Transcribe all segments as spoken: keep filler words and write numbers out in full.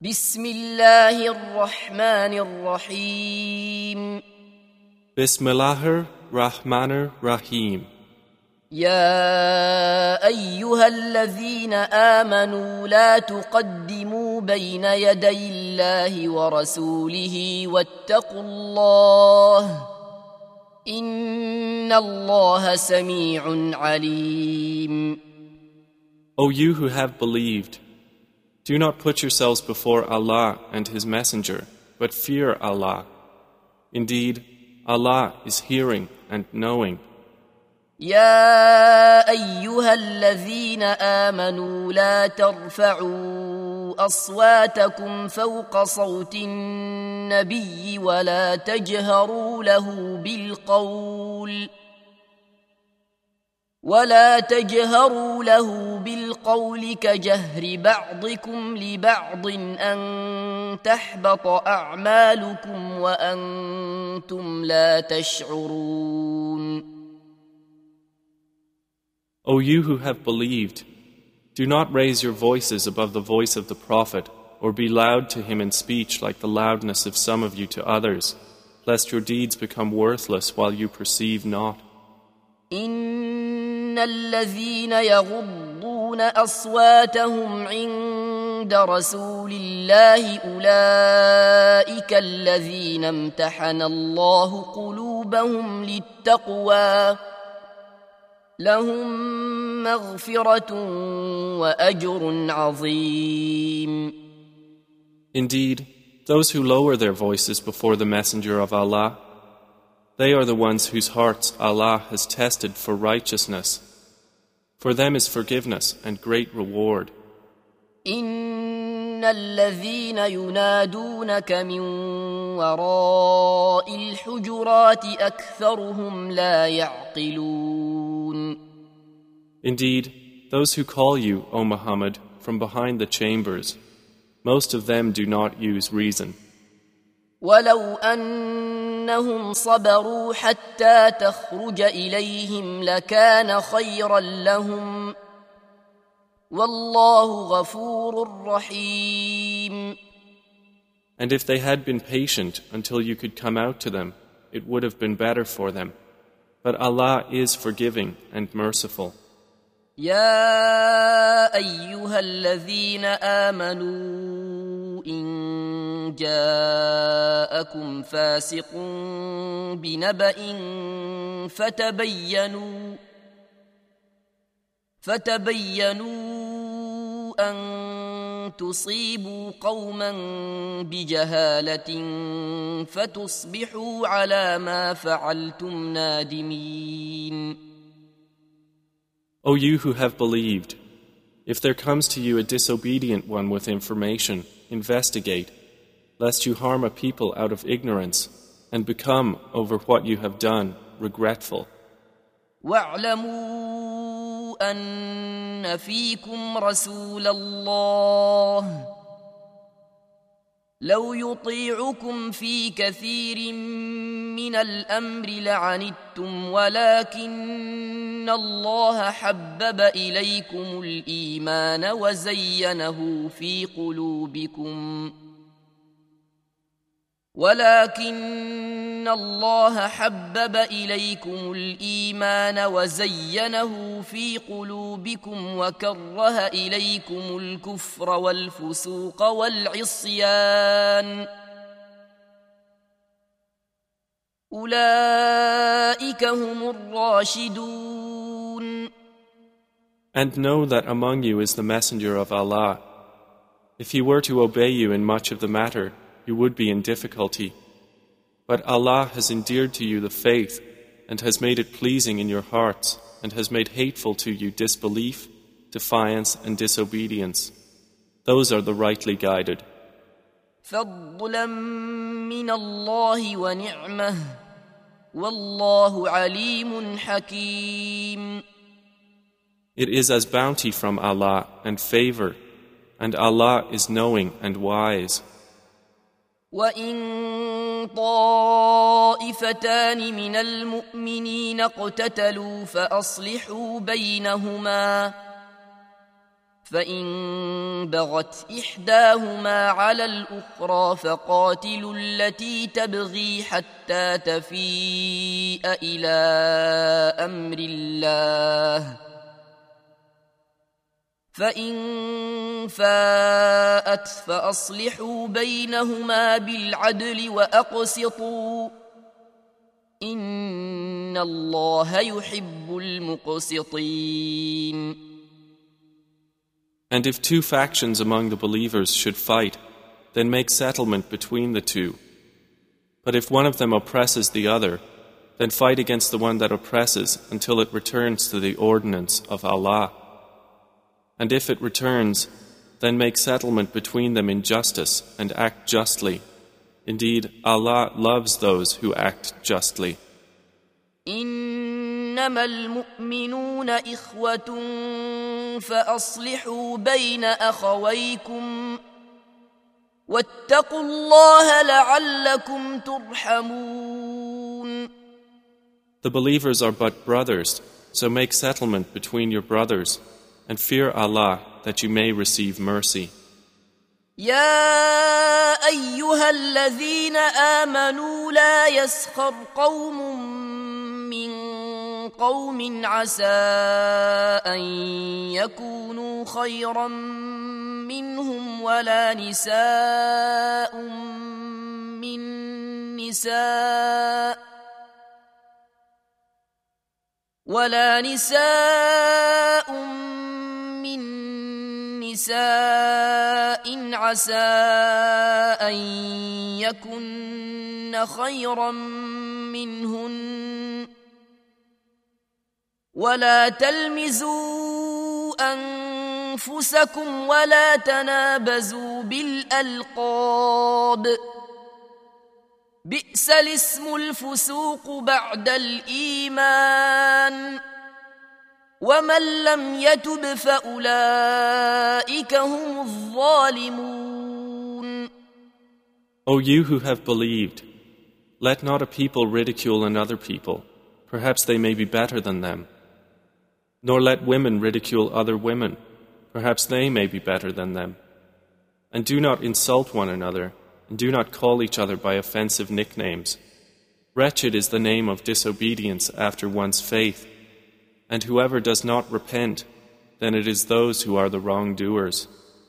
بسم الله الرحمن الرحيم Bismillahir Rahmanir Rahim. يا أيها الذين آمنوا لا تقدموا بين يدي الله ورسوله واتقوا الله إن الله سميع عليم. O you who have believed, do not put yourselves before Allah and His Messenger, but fear Allah. Indeed, Allah is hearing and knowing. يا أيها الذين آمنوا لا ترفعوا أصواتكم فوق صوت النبي ولا تجهروا له بالقول ولا تجهروا له بالقول كجهر بعضكم لبعض أن تحبط أعمالكم وأنتم لا تشعرون. O you who have believed, do not raise your voices above the voice of the Prophet, or be loud to him in speech like the loudness of some of you to others, lest your deeds become worthless while you perceive not. إن الذين يغضون أصواتهم عند رسول الله أولئك الذين امتحن الله قلوبهم للتقوى لهم مغفرة وأجر عظيم. Indeed, those who lower their voices before the Messenger of Allah, they are the ones whose hearts Allah has tested for righteousness. For them is forgiveness and great reward. إن الذين ينادونك من وراء الحجرات أكثرهم لا يعقلون. Indeed, those who call you, O Muhammad, from behind the chambers, most of them do not use reason. ولو أنهم صبروا حتى تخرج إليهم لكان خيرا لهم والله غفور رحيم. And if they had been patient until you could come out to them, it would have been better for them. But Allah is forgiving and merciful. يا أيها الذين آمنوا إن جاءكم فاسق بنبأ فتبينوا فتبينوا أن تصيبوا قوما بجهالة فتصبحوا على ما فعلتم نادمين. O you who have believed, if there comes to you a disobedient one with information, investigate, lest you harm a people out of ignorance and become, over what you have done, regretful. واعلموا أن فيكم رسول الله لو يطيعكم في كثير من الأمر لعنتم ولكن الله حبب إليكم الإيمان وزينه في قلوبكم ولكن الله حبب إليكم الإيمان وزينه في قلوبكم وكره إليكم الكفر والفسوق والعصيان أولئك هم الراشدون. And know that among you is the Messenger of Allah. If he were to obey you in much of the matter, you would be in difficulty. But Allah has endeared to you the faith and has made it pleasing in your hearts and has made hateful to you disbelief, defiance and disobedience. Those are the rightly guided. فضلا من الله ونعمه والله عليم حكيم. It is as bounty from Allah and favor, and Allah is knowing and wise. وإن طائفتان من المؤمنين اقتتلوا فأصلحوا بينهما فإن بغت إحداهما على الأخرى فقاتلوا التي تبغي حتى تفيء إلى أمر الله، فإن فاءت فأصلحوا بينهما بالعدل وأقسطوا إن الله يحب المقسطين. And if two factions among the believers should fight, then make settlement between the two. But if one of them oppresses the other, then fight against the one that oppresses until it returns to the ordinance of Allah. And if it returns, then make settlement between them in justice and act justly. Indeed, Allah loves those who act justly. إنما المؤمنون إخوة فأصلحوا بين أخويكم واتقوا الله لعلكم ترحمون. The believers are but brothers, so make settlement between your brothers and fear Allah that you may receive mercy. يا أيها الذين آمنوا لا يسخر قوم من قوم عسى أن يكونوا خيرا منهم ولا نساء من نساء ولا نساء من نساء عسى أن يكن خيرا منهن ولا تلمزوا أنفسكم ولا تنابزوا بالألقاب بئس الاسم الفسوق بعد الإيمان ومن لم يتب فأولئك هم الظالمون. O you who have believed, let not a people ridicule another people, perhaps they may be better than them. Nor let women ridicule other women, perhaps they may be better than them. And do not insult one another, and do not call each other by offensive nicknames. Wretched is the name of disobedience after one's faith, and whoever does not repent, then it is those who are the wrongdoers.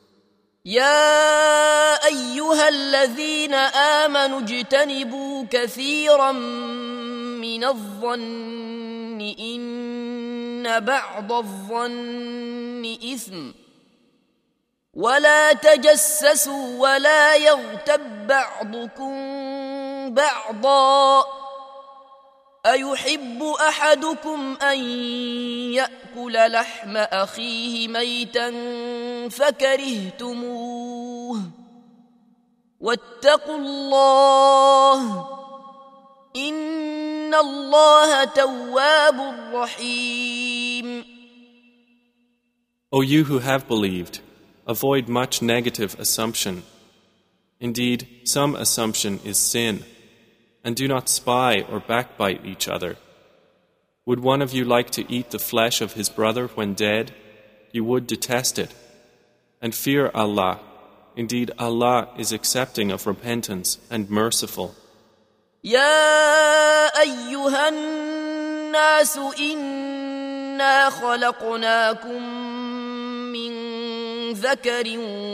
يا أيها الذين آمنوا اجتنبوا كثيرا من الظن إن بعض الظن إثم ولا تجسسوا ولا يغتب بعضكم بعضا أيحب أحدكم أن يأكل لحم أخيه ميتا فكرهتموه واتقوا الله إن الله تواب رحيم. O you who have believed, avoid much negative assumption. Indeed, some assumption is sin. And do not spy or backbite each other. Would one of you like to eat the flesh of his brother when dead? You would detest it. And fear Allah. Indeed, Allah is accepting of repentance and merciful. يا أيها الناس إنا خلقناكم من ذكر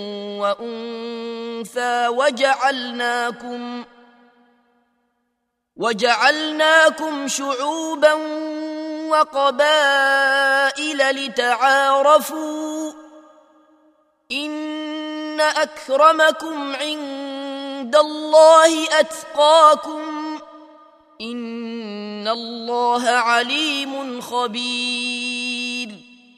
وأنثى وجعلناكم وجعلناكم شعوبا وقبائل لتعارفوا إن أكرمكم عند الله أتقاكم إن الله عليم خبير.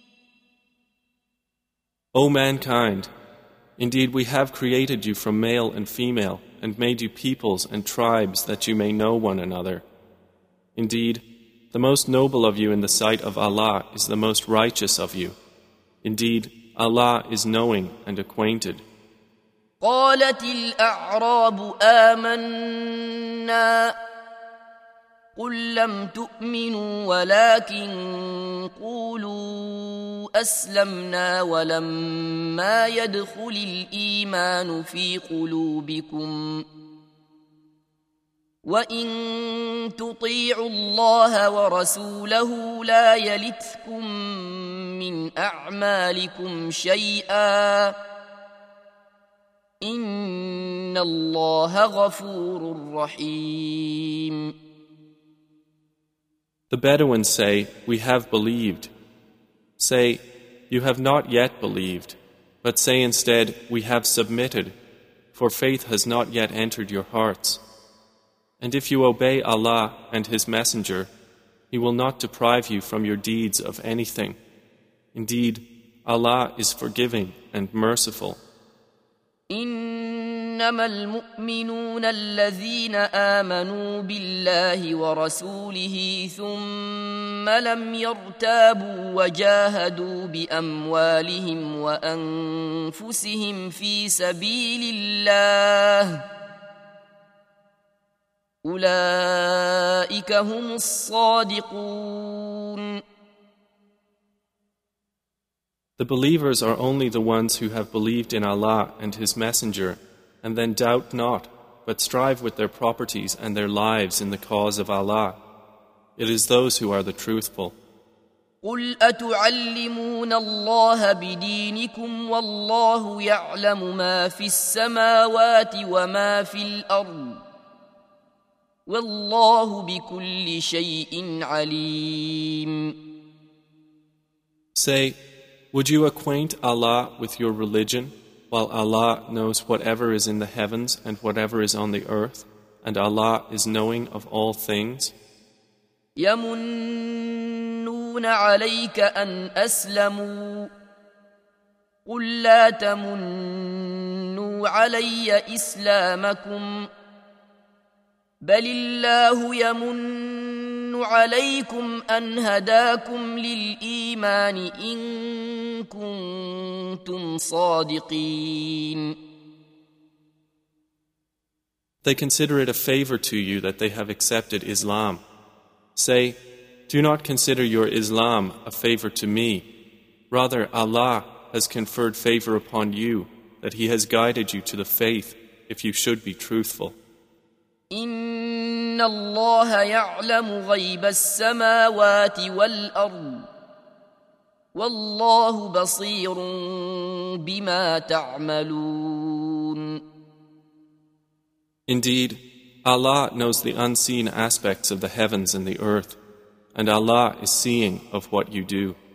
O mankind, indeed we have created you from male and female and made you peoples and tribes that you may know one another. Indeed, the most noble of you in the sight of Allah is the most righteous of you. Indeed, Allah is knowing and acquainted. قالت الأعراب آمنا قل لم تؤمنوا ولكن قولوا أسلمنا ولما يدخل الإيمان في قلوبكم وإن تطيعوا الله ورسوله لا يلتكم من أعمالكم شيئا إن الله غفور رحيم. The Bedouins say, "We have believed." Say, "You have not yet believed," but say instead, "We have submitted," for faith has not yet entered your hearts. And if you obey Allah and His Messenger, He will not deprive you from your deeds of anything. Indeed, Allah is forgiving and merciful. إنما المؤمنون الذين آمنوا بالله ورسوله ثم لم يرتابوا وجاهدوا بأموالهم وأنفسهم في سبيل الله أولئك هم الصادقون. The believers are only the ones who have believed in Allah and His Messenger, and then doubt not, but strive with their properties and their lives in the cause of Allah. It is those who are the truthful. قل أتعلمون الله بدينكم والله يعلم ما في السماوات وما في الأرض والله بكل شيء عليم. Say, would you acquaint Allah with your religion, while Allah knows whatever is in the heavens and whatever is on the earth, and Allah is knowing of all things? يمنون عليك أن أسلموا قل لا تمنوا علي إسلامكم بل الله يمن عليكم أن هداكم للإيمان إن كنتم صادقين. They consider it a favor to you that they have accepted Islam. Say, do not consider your Islam a favor to me. Rather, Allah has conferred favor upon you, that He has guided you to the faith, if you should be truthful. إن الله يعلم غيب السماوات والأرض والله بصير بما تعملون. Indeed, Allah knows the unseen aspects of the heavens and the earth, and Allah is seeing of what you do.